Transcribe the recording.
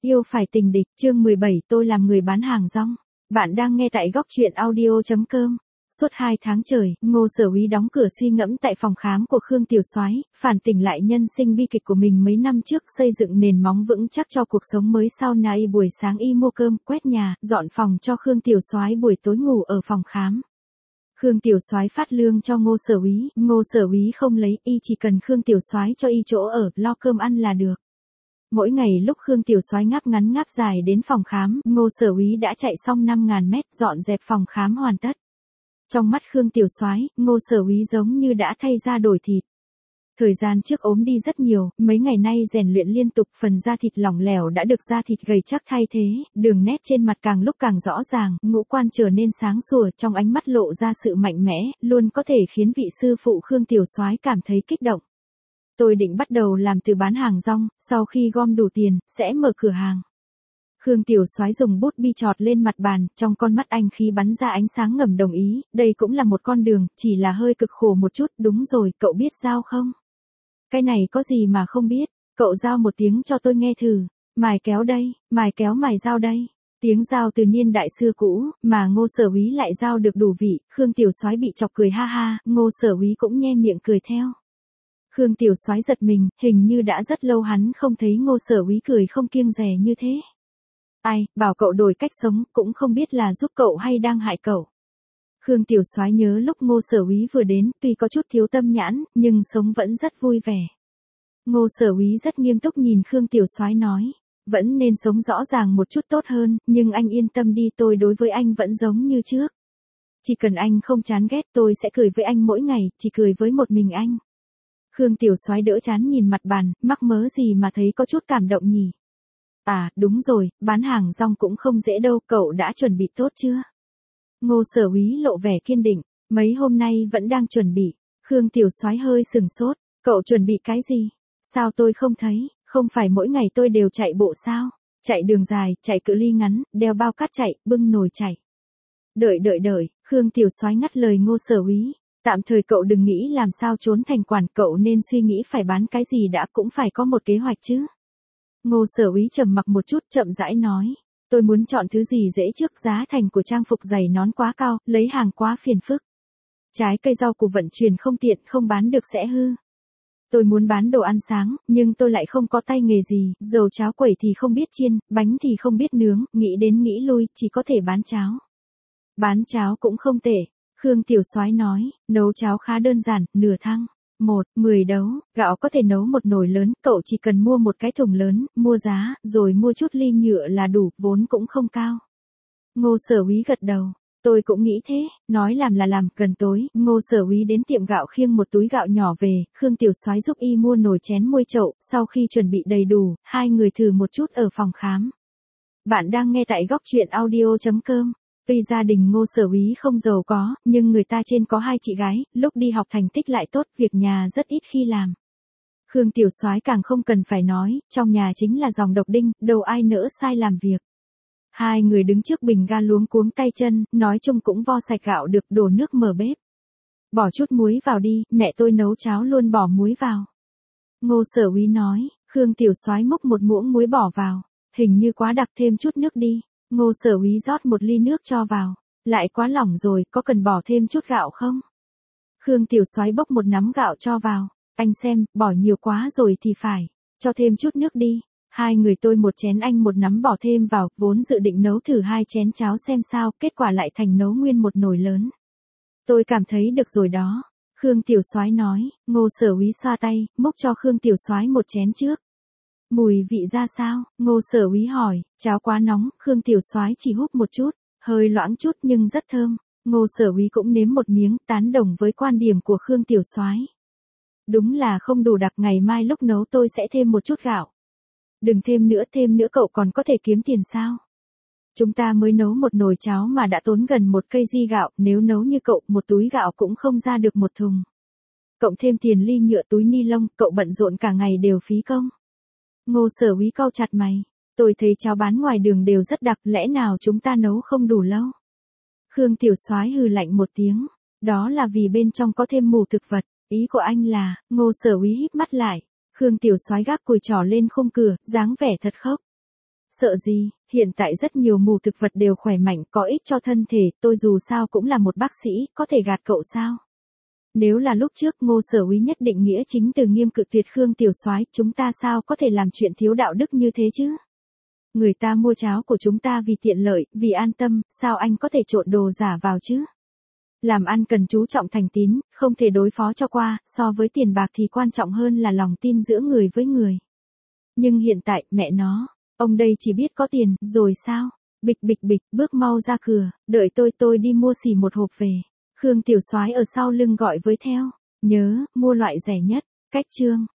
Yêu phải tình địch, chương 17, tôi làm người bán hàng rong. Bạn đang nghe tại góc truyện audio.com. Suốt 2 tháng trời, Ngô Sở Úy đóng cửa suy ngẫm tại phòng khám của Khương Tiểu Soái, phản tỉnh lại nhân sinh bi kịch của mình mấy năm trước, xây dựng nền móng vững chắc cho cuộc sống mới sau này. Buổi sáng y mua cơm, quét nhà, dọn phòng cho Khương Tiểu Soái, buổi tối ngủ ở phòng khám. Khương Tiểu Soái phát lương cho Ngô Sở Úy, Ngô Sở Úy không lấy, y chỉ cần Khương Tiểu Soái cho y chỗ ở, lo cơm ăn là được. Mỗi ngày lúc Khương Tiểu Soái ngáp ngắn ngáp dài đến phòng khám, Ngô Sở Úy đã chạy xong 5.000 mét, dọn dẹp phòng khám hoàn tất. Trong mắt Khương Tiểu Soái, Ngô Sở Úy giống như đã thay da đổi thịt. Thời gian trước ốm đi rất nhiều, mấy ngày nay rèn luyện liên tục, phần da thịt lỏng lẻo đã được da thịt gầy chắc thay thế, đường nét trên mặt càng lúc càng rõ ràng, ngũ quan trở nên sáng sủa, trong ánh mắt lộ ra sự mạnh mẽ, luôn có thể khiến vị sư phụ Khương Tiểu Soái cảm thấy kích động. Tôi định bắt đầu làm từ bán hàng rong, sau khi gom đủ tiền, sẽ mở cửa hàng. Khương Tiểu Soái dùng bút bi chọt lên mặt bàn, trong con mắt anh khí bắn ra ánh sáng ngầm đồng ý, đây cũng là một con đường, chỉ là hơi cực khổ một chút, đúng rồi, cậu biết dao không? Cái này có gì mà không biết, cậu dao một tiếng cho tôi nghe thử, mài kéo đây, mài kéo mài dao đây. Tiếng dao từ niên đại xưa cũ, mà Ngô Sở Úy lại dao được đủ vị, Khương Tiểu Soái bị chọc cười ha ha, Ngô Sở Úy cũng nhe miệng cười theo. Khương Tiểu Soái giật mình, hình như đã rất lâu hắn không thấy Ngô Sở Úy cười không kiêng dè như thế. Ai, bảo cậu đổi cách sống, cũng không biết là giúp cậu hay đang hại cậu. Khương Tiểu Soái nhớ lúc Ngô Sở Úy vừa đến, tuy có chút thiếu tâm nhãn, nhưng sống vẫn rất vui vẻ. Ngô Sở Úy rất nghiêm túc nhìn Khương Tiểu Soái nói, vẫn nên sống rõ ràng một chút tốt hơn, nhưng anh yên tâm đi, tôi đối với anh vẫn giống như trước. Chỉ cần anh không chán ghét, tôi sẽ cười với anh mỗi ngày, chỉ cười với một mình anh. Khương Tiểu Soái đỡ chán nhìn mặt bàn, mắc mớ gì mà thấy có chút cảm động nhỉ? À, đúng rồi, bán hàng rong cũng không dễ đâu, cậu đã chuẩn bị tốt chưa? Ngô Sở Úy lộ vẻ kiên định, mấy hôm nay vẫn đang chuẩn bị. Khương Tiểu Soái hơi sừng sốt, cậu chuẩn bị cái gì? Sao tôi không thấy, không phải mỗi ngày tôi đều chạy bộ sao? Chạy đường dài, chạy cự ly ngắn, đeo bao cát chạy, bưng nồi chạy. Đợi, Khương Tiểu Soái ngắt lời Ngô Sở Úy. Tạm thời cậu đừng nghĩ làm sao trốn thành quản, cậu nên suy nghĩ phải bán cái gì đã, cũng phải có một kế hoạch chứ. Ngô Sở Úy trầm mặc một chút, chậm rãi nói, tôi muốn chọn thứ gì dễ trước, giá thành của trang phục giày nón quá cao, lấy hàng quá phiền phức. Trái cây rau củ vận chuyển không tiện, không bán được sẽ hư. Tôi muốn bán đồ ăn sáng, nhưng tôi lại không có tay nghề gì, dầu cháo quẩy thì không biết chiên, bánh thì không biết nướng, nghĩ đến nghĩ lui, chỉ có thể bán cháo. Bán cháo cũng không tệ. Khương Tiểu Soái nói, nấu cháo khá đơn giản, nửa thăng. 10 đấu, gạo có thể nấu một nồi lớn, cậu chỉ cần mua một cái thùng lớn, mua giá, rồi mua chút ly nhựa là đủ, vốn cũng không cao. Ngô Sở Úy gật đầu, tôi cũng nghĩ thế, nói làm là làm, gần tối, Ngô Sở Úy đến tiệm gạo khiêng một túi gạo nhỏ về, Khương Tiểu Soái giúp y mua nồi chén muôi chậu, sau khi chuẩn bị đầy đủ, hai người thử một chút ở phòng khám. Bạn đang nghe tại góc truyện audio.com. Tuy gia đình Ngô Sở Úy không giàu có, nhưng người ta trên có 2 chị gái, lúc đi học thành tích lại tốt, việc nhà rất ít khi làm. Khương Tiểu Soái càng không cần phải nói, trong nhà chính là dòng độc đinh, đâu ai nỡ sai làm việc. Hai người đứng trước bình ga luống cuống tay chân, nói chung cũng vo sạch gạo được, đổ nước mở bếp. Bỏ chút muối vào đi, mẹ tôi nấu cháo luôn bỏ muối vào. Ngô Sở Úy nói, Khương Tiểu Soái múc một muỗng muối bỏ vào, hình như quá đặc, thêm chút nước đi. Ngô Sở Úy rót một ly nước cho vào, lại quá lỏng rồi, có cần bỏ thêm chút gạo không? Khương Tiểu Soái bốc một nắm gạo cho vào, anh xem, bỏ nhiều quá rồi thì phải, cho thêm chút nước đi. Hai người tôi một chén, anh một nắm bỏ thêm vào, vốn dự định nấu thử 2 chén cháo xem sao, kết quả lại thành nấu nguyên một nồi lớn. Tôi cảm thấy được rồi đó. Khương Tiểu Soái nói, Ngô Sở Úy xoa tay, múc cho Khương Tiểu Soái một chén trước. Mùi vị ra sao? Ngô Sở Úy hỏi, cháo quá nóng, Khương Tiểu Soái chỉ húp một chút, hơi loãng chút nhưng rất thơm. Ngô Sở Úy cũng nếm một miếng, tán đồng với quan điểm của Khương Tiểu Soái. Đúng là không đủ đặc, ngày mai lúc nấu tôi sẽ thêm một chút gạo. Đừng thêm nữa cậu còn có thể kiếm tiền sao? Chúng ta mới nấu một nồi cháo mà đã tốn gần 1 cây gạo, nếu nấu như cậu, một túi gạo cũng không ra được một thùng. Cộng thêm tiền ly nhựa túi ni lông, cậu bận rộn cả ngày đều phí công. Ngô Sở Úy cau chặt mày, tôi thấy cháo bán ngoài đường đều rất đặc, lẽ nào chúng ta nấu không đủ lâu? Khương Tiểu Soái hừ lạnh một tiếng, đó là vì bên trong có thêm mủ thực vật, ý của anh là, Ngô Sở Úy híp mắt lại, Khương Tiểu Soái gác cùi trỏ lên khung cửa, dáng vẻ thật khóc. Sợ gì, hiện tại rất nhiều mù thực vật đều khỏe mạnh, có ích cho thân thể, tôi dù sao cũng là một bác sĩ, có thể gạt cậu sao? Nếu là lúc trước Ngô Sở Úy nhất định nghĩa chính từ nghiêm cự tuyệt Khương Tiểu Soái, chúng ta sao có thể làm chuyện thiếu đạo đức như thế chứ? Người ta mua cháo của chúng ta vì tiện lợi, vì an tâm, sao anh có thể trộn đồ giả vào chứ? Làm ăn cần chú trọng thành tín, không thể đối phó cho qua, so với tiền bạc thì quan trọng hơn là lòng tin giữa người với người. Nhưng hiện tại, mẹ nó, ông đây chỉ biết có tiền, rồi sao? Bịch bịch bịch, bước mau ra cửa, đợi tôi đi mua xỉ một hộp về. Khương Tiểu Soái ở sau lưng gọi với theo, nhớ, mua loại rẻ nhất, cách chương.